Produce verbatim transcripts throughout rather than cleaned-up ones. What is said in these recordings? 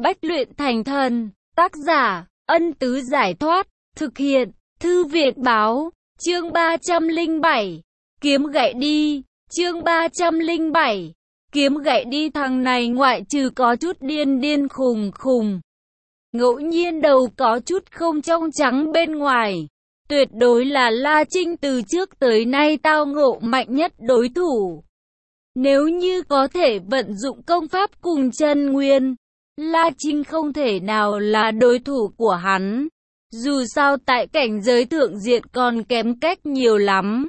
Bách luyện thành thần. Tác giả, Ân Tứ Giải Thoát. Thực hiện, Thư Viện Báo. Chương ba trăm lẻ bảy. Kiếm gậy đi. Chương ba trăm lẻ bảy. Kiếm gậy đi. Thằng này ngoại trừ có chút điên điên khùng khùng, ngẫu nhiên đầu có chút không trong trắng bên ngoài, tuyệt đối là La Trinh từ trước tới nay tao ngộ mạnh nhất đối thủ. Nếu như có thể vận dụng công pháp cùng chân nguyên, La Trinh không thể nào là đối thủ của hắn. Dù sao tại cảnh giới thượng diện còn kém cách nhiều lắm.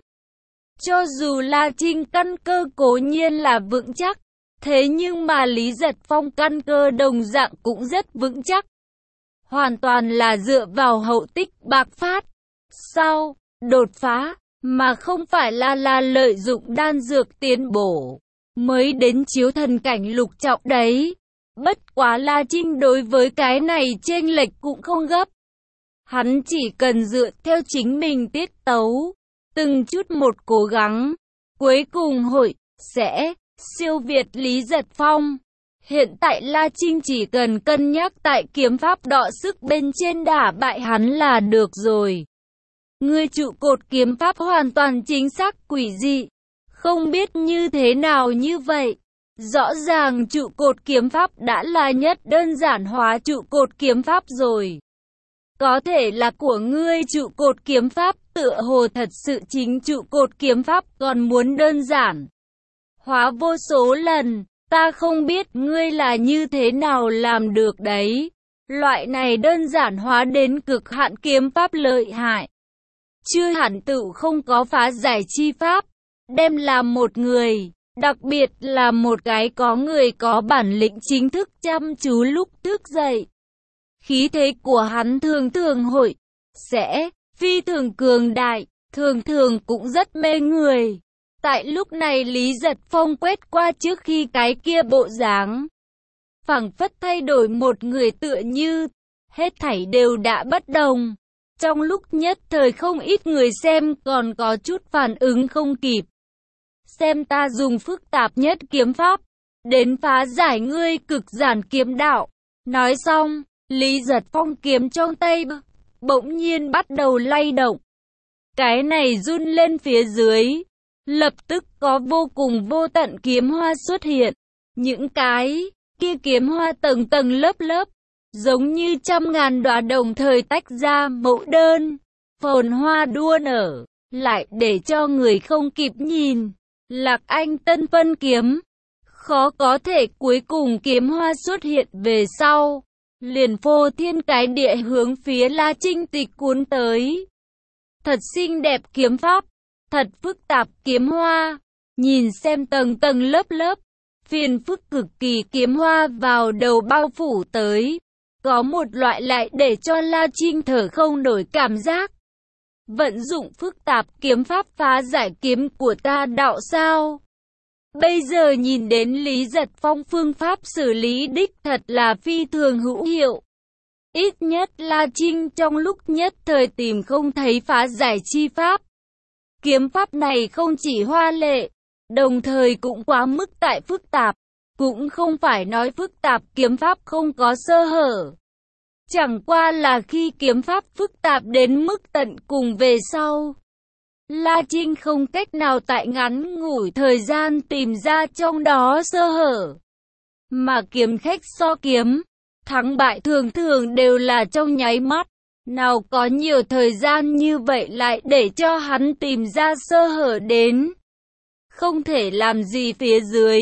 Cho dù La Trinh căn cơ cố nhiên là vững chắc, thế nhưng mà Lý Giật Phong căn cơ đồng dạng cũng rất vững chắc. Hoàn toàn là dựa vào hậu tích bạc phát, sau đột phá, mà không phải là là lợi dụng đan dược tiến bổ, mới đến chiếu thần cảnh lục trọng đấy. Bất quá La Trinh đối với cái này chênh lệch cũng không gấp. Hắn chỉ cần dựa theo chính mình tiết tấu, từng chút một cố gắng, cuối cùng hội sẽ siêu việt Lý Giật Phong. Hiện tại La Trinh chỉ cần cân nhắc tại kiếm pháp đọ sức bên trên đả bại hắn là được rồi. Ngươi trụ cột kiếm pháp hoàn toàn chính xác quỷ dị, không biết như thế nào như vậy. Rõ ràng trụ cột kiếm pháp đã là nhất đơn giản hóa trụ cột kiếm pháp rồi. Có thể là của ngươi trụ cột kiếm pháp tựa hồ thật sự chính trụ cột kiếm pháp còn muốn đơn giản hóa vô số lần. Ta không biết ngươi là như thế nào làm được đấy. Loại này đơn giản hóa đến cực hạn kiếm pháp lợi hại, chưa hẳn tự không có phá giải chi pháp. Đem làm một người, đặc biệt là một cái có người có bản lĩnh chính thức chăm chú lúc thức dậy, khí thế của hắn thường thường hội sẽ phi thường cường đại, thường thường cũng rất mê người. Tại lúc này Lý Giật Phong quét qua trước khi cái kia bộ dáng, phảng phất thay đổi một người tựa như hết thảy đều đã bất đồng. Trong lúc nhất thời không ít người xem còn có chút phản ứng không kịp. Xem ta dùng phức tạp nhất kiếm pháp đến phá giải ngươi cực giản kiếm đạo. Nói xong, Lý Giật Phong kiếm trong tay bỗng nhiên bắt đầu lay động. Cái này run lên phía dưới, lập tức có vô cùng vô tận kiếm hoa xuất hiện. Những cái kia kiếm hoa tầng tầng lớp lớp, giống như trăm ngàn đóa đồng thời tách ra mẫu đơn, phồn hoa đua nở, lại để cho người không kịp nhìn. Lạc Anh Tân Phân kiếm, khó có thể cuối cùng kiếm hoa xuất hiện về sau, liền phô thiên cái địa hướng phía La Trinh tịch cuốn tới. Thật xinh đẹp kiếm pháp, thật phức tạp kiếm hoa, nhìn xem tầng tầng lớp lớp, phiền phức cực kỳ kiếm hoa vào đầu bao phủ tới, có một loại lại để cho La Trinh thở không nổi cảm giác. Vận dụng phức tạp kiếm pháp phá giải kiếm của ta đạo sao? Bây giờ nhìn đến Lý Giật Phong phương pháp xử lý đích thật là phi thường hữu hiệu. Ít nhất La Trinh trong lúc nhất thời tìm không thấy phá giải chi pháp. Kiếm pháp này không chỉ hoa lệ, đồng thời cũng quá mức tại phức tạp. Cũng không phải nói phức tạp kiếm pháp không có sơ hở. Chẳng qua là khi kiếm pháp phức tạp đến mức tận cùng về sau, La Trinh không cách nào tại ngắn ngủi thời gian tìm ra trong đó sơ hở. Mà kiếm khách so kiếm, thắng bại thường thường đều là trong nháy mắt. Nào có nhiều thời gian như vậy lại để cho hắn tìm ra sơ hở đến. Không thể làm gì phía dưới.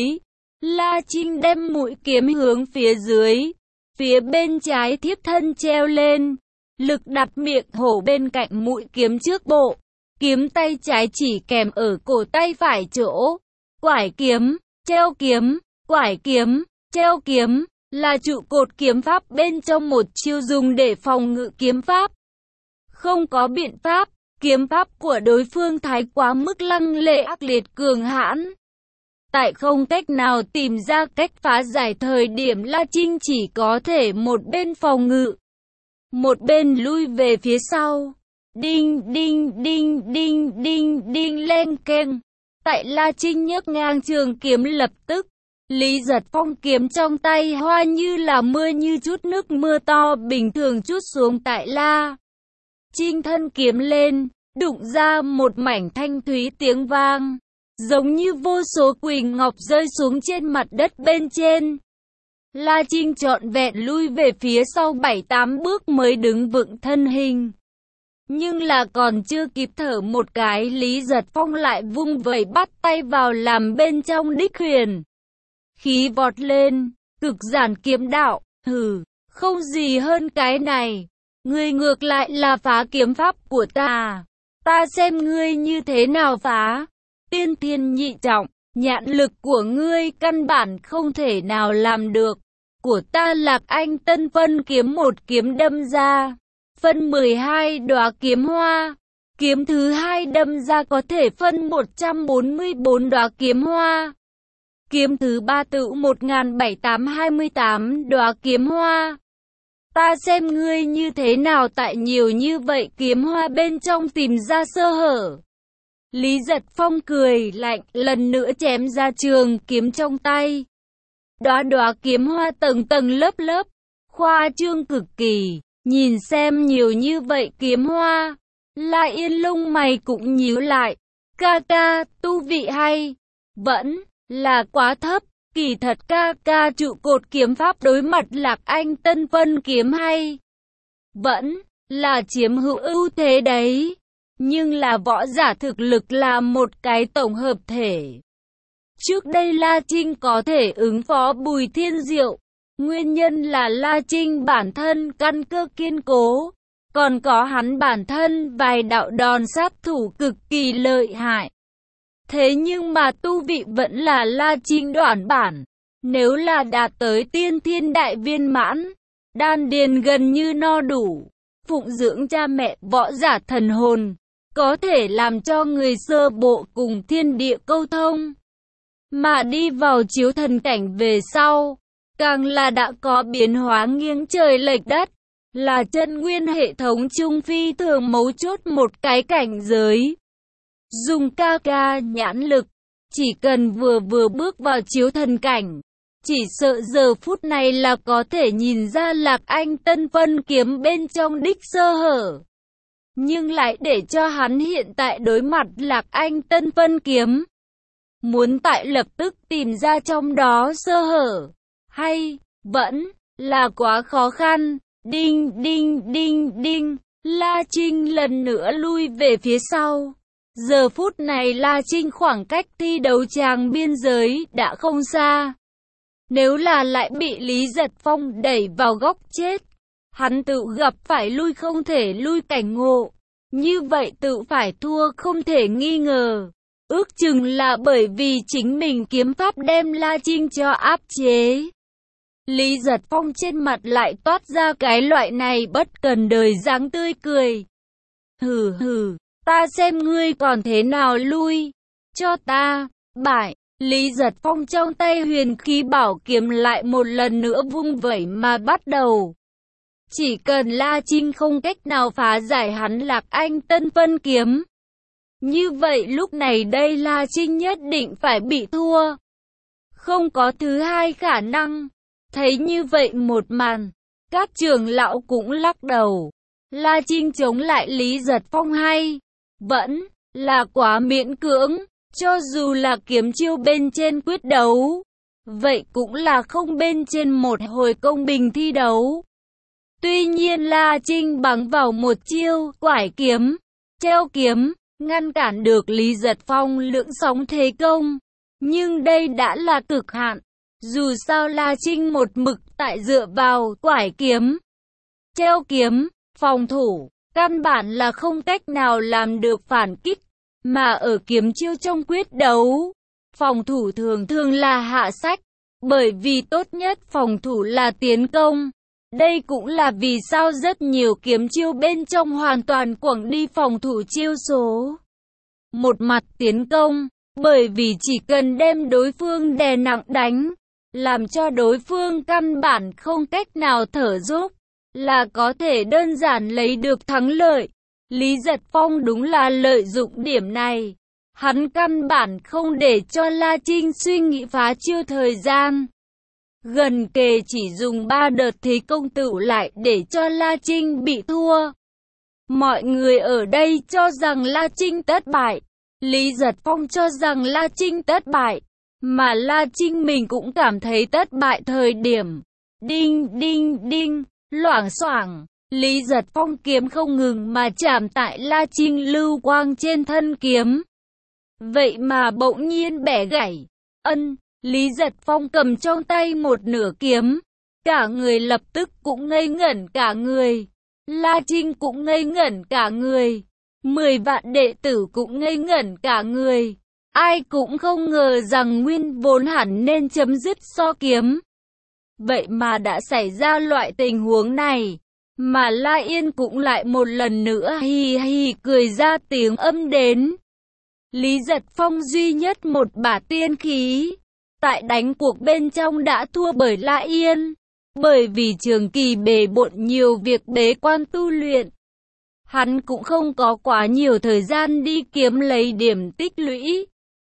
La Trinh đem mũi kiếm hướng phía dưới, phía bên trái thiếp thân treo lên, lực đặt miệng hổ bên cạnh mũi kiếm trước bộ, kiếm tay trái chỉ kèm ở cổ tay phải chỗ, quải kiếm, treo kiếm, quải kiếm, treo kiếm, là trụ cột kiếm pháp bên trong một chiêu dùng để phòng ngự kiếm pháp. Không có biện pháp, kiếm pháp của đối phương thái quá mức lăng lệ ác liệt cường hãn. Tại không cách nào tìm ra cách phá giải thời điểm La Trinh chỉ có thể một bên phòng ngự, một bên lui về phía sau. Đinh đinh đinh đinh đinh đinh lên keng. Tại La Trinh nhấc ngang trường kiếm lập tức, Lý Giật Phong kiếm trong tay hoa như là mưa, như chút nước mưa to bình thường trút xuống tại La Trinh thân kiếm lên, đụng ra một mảnh thanh thúy tiếng vang, giống như vô số quỳnh ngọc rơi xuống trên mặt đất bên trên. La Trinh trọn vẹn lui về phía sau bảy tám bước mới đứng vững thân hình. Nhưng là còn chưa kịp thở một cái, Lý Giật Phong lại vung vẩy bắt tay vào làm bên trong đích huyền khí vọt lên, cực giản kiếm đạo, hừ, không gì hơn cái này. Ngươi ngược lại là phá kiếm pháp của ta, ta xem ngươi như thế nào phá. Tiên thiên nhị trọng, nhãn lực của ngươi căn bản không thể nào làm được. Của ta Lạc Anh Tân Phân kiếm một kiếm đâm ra, phân mười hai đóa kiếm hoa. Kiếm thứ hai đâm ra có thể phân một trăm bốn mươi bốn đóa kiếm hoa. Kiếm thứ ba tự một nghìn bảy trăm hai mươi tám đóa kiếm hoa. Ta xem ngươi như thế nào tại nhiều như vậy kiếm hoa bên trong tìm ra sơ hở. Lý Giật Phong cười lạnh, lần nữa chém ra trường kiếm trong tay. Đóa đóa kiếm hoa tầng tầng lớp lớp, khoa trương cực kỳ. Nhìn xem nhiều như vậy kiếm hoa, La Yên lông mày cũng nhíu lại. Ca ca, tu vị hay vẫn là quá thấp. Kỳ thật ca ca trụ cột kiếm pháp đối mặt Lạc Anh Tân Phân kiếm hay vẫn là chiếm hữu ưu thế đấy. Nhưng là võ giả thực lực là một cái tổng hợp thể. Trước đây La Trinh có thể ứng phó Bùi Thiên Diệu, nguyên nhân là La Trinh bản thân căn cơ kiên cố, còn có hắn bản thân vài đạo đòn sát thủ cực kỳ lợi hại. Thế nhưng mà tu vị vẫn là La Trinh đoạn bản. Nếu là đạt tới tiên thiên đại viên mãn, đan điền gần như no đủ, phụng dưỡng cha mẹ võ giả thần hồn, có thể làm cho người sơ bộ cùng thiên địa câu thông. Mà đi vào chiếu thần cảnh về sau, càng là đã có biến hóa nghiêng trời lệch đất, là chân nguyên hệ thống trung phi thường mấu chốt một cái cảnh giới. Dùng ca ca nhãn lực, chỉ cần vừa vừa bước vào chiếu thần cảnh, chỉ sợ giờ phút này là có thể nhìn ra Lạc Anh Tân Phân kiếm bên trong đích sơ hở. Nhưng lại để cho hắn hiện tại đối mặt Lạc Anh Tân Phân kiếm, muốn tại lập tức tìm ra trong đó sơ hở, hay vẫn là quá khó khăn. Đinh đinh đinh đinh, La Trinh lần nữa lui về phía sau. Giờ phút này La Trinh khoảng cách thi đấu tràng biên giới đã không xa. Nếu là lại bị Lý Giật Phong đẩy vào góc chết, hắn tự gặp phải lui không thể lui cảnh ngộ. Như vậy tự phải thua không thể nghi ngờ. Ước chừng là bởi vì chính mình kiếm pháp đem La Trinh cho áp chế. Lý Giật Phong trên mặt lại toát ra cái loại này bất cần đời dáng tươi cười. Hừ hừ, ta xem ngươi còn thế nào lui cho ta. Bại. Lý Giật Phong trong tay huyền khí bảo kiếm lại một lần nữa vung vẩy mà bắt đầu. Chỉ cần La Trinh không cách nào phá giải hắn Lạc Anh Tân Phân kiếm, như vậy lúc này đây La Trinh nhất định phải bị thua. Không có thứ hai khả năng. Thấy như vậy một màn, các trưởng lão cũng lắc đầu. La Trinh chống lại Lý Giật Phong hay vẫn là quá miễn cưỡng. Cho dù là kiếm chiêu bên trên quyết đấu, vậy cũng là không bên trên một hồi công bình thi đấu. Tuy nhiên La Trinh bắn vào một chiêu quải kiếm, treo kiếm, ngăn cản được Lý Giật Phong lưỡng sóng thế công. Nhưng đây đã là cực hạn. Dù sao La Trinh một mực tại dựa vào quải kiếm, treo kiếm, phòng thủ, căn bản là không cách nào làm được phản kích. Mà ở kiếm chiêu trong quyết đấu, phòng thủ thường thường là hạ sách, bởi vì tốt nhất phòng thủ là tiến công. Đây cũng là vì sao rất nhiều kiếm chiêu bên trong hoàn toàn quẳng đi phòng thủ chiêu số. Một mặt tiến công, bởi vì chỉ cần đem đối phương đè nặng đánh, làm cho đối phương căn bản không cách nào thở dốc, là có thể đơn giản lấy được thắng lợi. Lý Giật Phong đúng là lợi dụng điểm này. Hắn căn bản không để cho La Trinh suy nghĩ phá chiêu thời gian. Gần kề chỉ dùng ba đợt thì công tựu lại để cho La Trinh bị thua. Mọi người ở đây cho rằng La Trinh thất bại. Lý Giật Phong cho rằng La Trinh thất bại. Mà La Trinh mình cũng cảm thấy thất bại thời điểm. Đinh đinh đinh, loảng xoảng. Lý Giật Phong kiếm không ngừng mà chạm tại La Trinh lưu quang trên thân kiếm. Vậy mà bỗng nhiên bẻ gãy. Ân, Lý Giật Phong cầm trong tay một nửa kiếm. Cả người lập tức cũng ngây ngẩn cả người. La Trinh cũng ngây ngẩn cả người. Mười vạn đệ tử cũng ngây ngẩn cả người. Ai cũng không ngờ rằng nguyên vốn hẳn nên chấm dứt so kiếm. Vậy mà đã xảy ra loại tình huống này. Mà La Yên cũng lại một lần nữa hì hì cười ra tiếng âm đến. Lý Giật Phong duy nhất một bả tiên khí. Tại đánh cuộc bên trong đã thua bởi La Yên. Bởi vì trường kỳ bề bộn nhiều việc bế quan tu luyện. Hắn cũng không có quá nhiều thời gian đi kiếm lấy điểm tích lũy.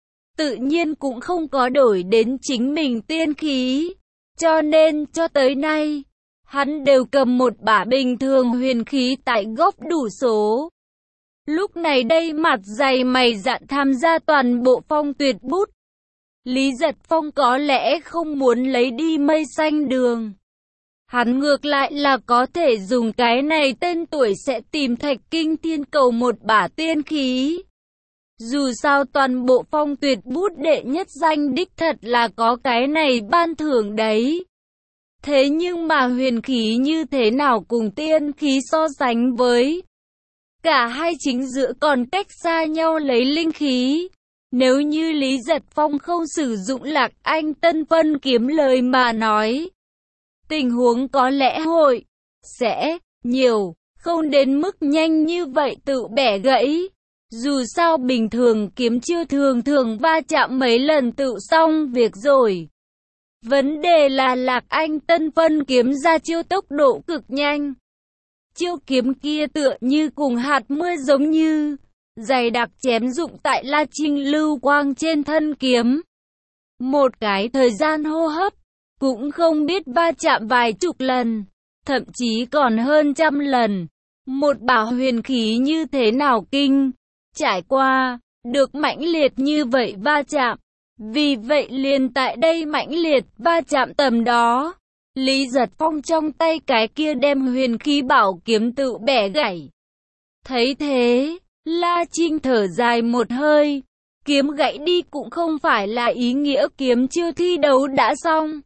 Tự nhiên cũng không có đổi đến chính mình tiên khí. Cho nên cho tới nay, hắn đều cầm một bả bình thường huyền khí tại gốc đủ số. Lúc này đây mặt dày mày dạn tham gia toàn bộ phong tuyệt bút. Lý Giật Phong có lẽ không muốn lấy đi mây xanh đường. Hắn ngược lại là có thể dùng cái này tên tuổi sẽ tìm Thạch Kinh Thiên cầu một bả tiên khí. Dù sao toàn bộ phong tuyệt bút đệ nhất danh đích thật là có cái này ban thưởng đấy. Thế nhưng mà huyền khí như thế nào cùng tiên khí so sánh với? Cả hai chính giữa còn cách xa nhau lấy linh khí. Nếu như Lý Giật Phong không sử dụng Lạc Anh Tân Vân kiếm lời mà nói, tình huống có lẽ hội sẽ nhiều, không đến mức nhanh như vậy tự bẻ gãy. Dù sao bình thường kiếm chiêu thường thường va chạm mấy lần tự xong việc rồi. Vấn đề là Lạc Anh Tân Vân kiếm ra chiêu tốc độ cực nhanh. Chiêu kiếm kia tựa như cùng hạt mưa giống như dày đặc chém dụng tại La Trinh lưu quang trên thân kiếm. Một cái thời gian hô hấp, cũng không biết va chạm vài chục lần, thậm chí còn hơn trăm lần. Một bảo huyền khí như thế nào kinh, trải qua, được mãnh liệt như vậy va chạm. Vì vậy liền tại đây mãnh liệt va chạm tầm đó, Lý Giật Phong trong tay cái kia đem huyền khí bảo kiếm tự bẻ gãy. Thấy thế, La Trinh thở dài một hơi, kiếm gãy đi cũng không phải là ý nghĩa kiếm chiêu thi đấu đã xong.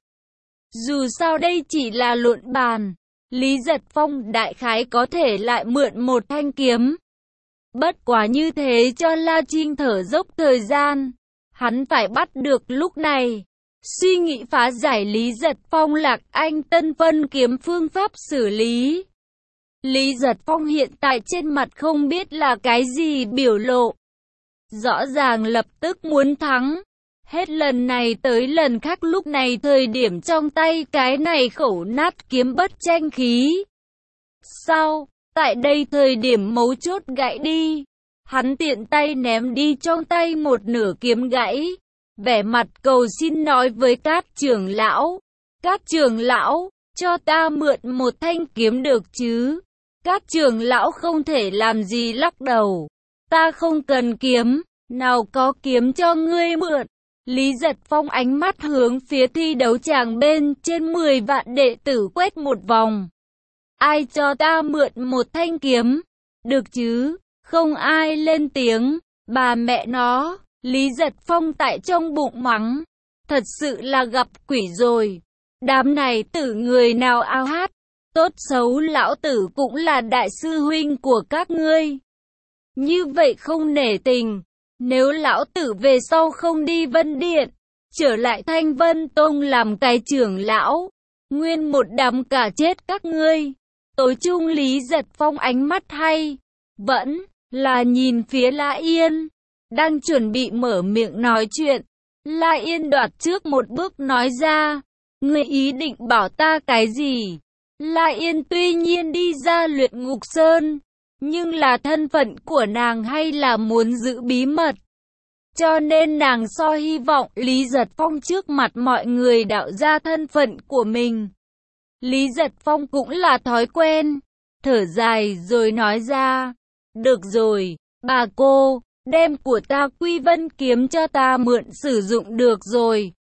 Dù sao đây chỉ là luận bàn, Lý Giật Phong đại khái có thể lại mượn một thanh kiếm. Bất quá như thế cho La Trinh thở dốc thời gian, hắn phải bắt được lúc này. Suy nghĩ phá giải Lý Giật Phong Lạc Anh Tân Vân kiếm phương pháp xử lý. Lý Giật Phong hiện tại trên mặt không biết là cái gì biểu lộ. Rõ ràng lập tức muốn thắng. Hết lần này tới lần khác lúc này thời điểm trong tay cái này khẩu nát kiếm bất tranh khí. Sau, tại đây thời điểm mấu chốt gãy đi. Hắn tiện tay ném đi trong tay một nửa kiếm gãy. Vẻ mặt cầu xin nói với Cát trưởng lão. Cát trưởng lão, cho ta mượn một thanh kiếm được chứ? Cát trưởng lão không thể làm gì lắc đầu. Ta không cần kiếm, nào có kiếm cho ngươi mượn. Lý Giật Phong ánh mắt hướng phía thi đấu tràng bên trên mười vạn đệ tử quét một vòng. Ai cho ta mượn một thanh kiếm? Được chứ? Không ai lên tiếng. Bà mẹ nó, Lý Giật Phong tại trong bụng mắng. Thật sự là gặp quỷ rồi. Đám này tử người nào ao hát. Tốt xấu lão tử cũng là đại sư huynh của các ngươi. Như vậy không nể tình. Nếu lão tử về sau không đi Vân Điện, trở lại Thanh Vân Tông làm cái trưởng lão, nguyên một đám cả chết các ngươi. Tối trung Lý Giật Phong ánh mắt hay, vẫn là nhìn phía La Yên, đang chuẩn bị mở miệng nói chuyện. La Yên đoạt trước một bước nói ra, ngươi ý định bảo ta cái gì? La Yên tuy nhiên đi ra Luyện Ngục Sơn, nhưng là thân phận của nàng hay là muốn giữ bí mật. cho nên nàng so hy vọng Lý Giật Phong trước mặt mọi người đạo ra thân phận của mình. Lý Giật Phong cũng là thói quen, thở dài rồi nói ra, được rồi, bà cô, đem của ta Quy Vân kiếm cho ta mượn sử dụng được rồi.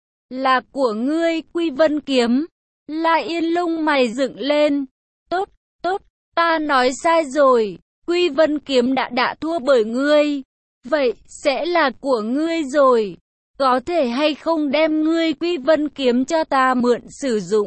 Là của ngươi Quy Vân kiếm. La Yên lông mày dựng lên, tốt, tốt, ta nói sai rồi, Quy Vân kiếm đã đã thua bởi ngươi. Vậy, sẽ là của ngươi rồi. Có thể hay không đem ngươi Quy Vân kiếm cho ta mượn sử dụng.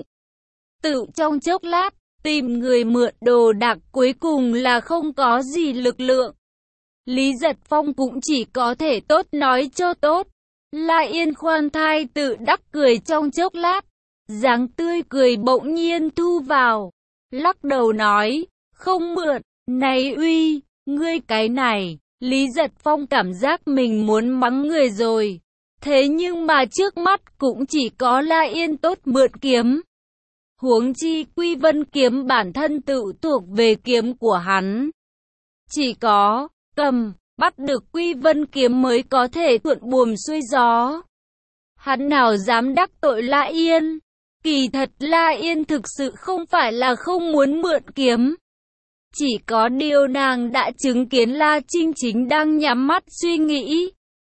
Tự trong chốc lát, tìm người mượn đồ đạc cuối cùng là không có gì lực lượng. Lý Giật Phong cũng chỉ có thể tốt nói cho tốt. La Yên khoan thai tự đắc cười trong chốc lát. Dáng tươi cười bỗng nhiên thu vào. Lắc đầu nói, không mượn, này uy, ngươi cái này. Lý Giật Phong cảm giác mình muốn mắng người rồi. Thế nhưng mà trước mắt cũng chỉ có La Yên tốt mượn kiếm. Huống chi Quy Vân kiếm bản thân tự thuộc về kiếm của hắn. Chỉ có cầm, bắt được Quy Vân kiếm mới có thể thuận buồm xuôi gió. Hắn nào dám đắc tội La Yên. Kỳ thật La Yên thực sự không phải là không muốn mượn kiếm. Chỉ có điều nàng đã chứng kiến La Trinh chính đang nhắm mắt suy nghĩ.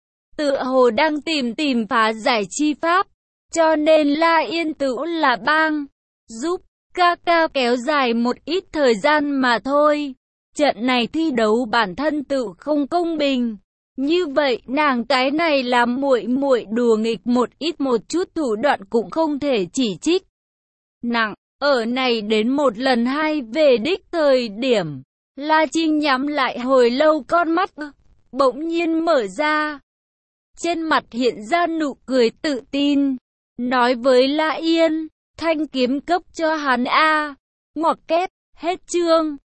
Tựa hồ đang tìm tìm phá giải chi pháp. Cho nên La Yên tự là bang. Giúp ca ca kéo dài một ít thời gian mà thôi. Trận này thi đấu bản thân tự không công bình. Như vậy nàng cái này làm muội muội đùa nghịch một ít một chút thủ đoạn cũng không thể chỉ trích. Nặng, ở này đến một lần hai về đích thời điểm. La Trinh nhắm lại hồi lâu con mắt, bỗng nhiên mở ra. Trên mặt hiện ra nụ cười tự tin. Nói với La Yên, thanh kiếm cấp cho hắn a. Ngoặc kép, hết chương.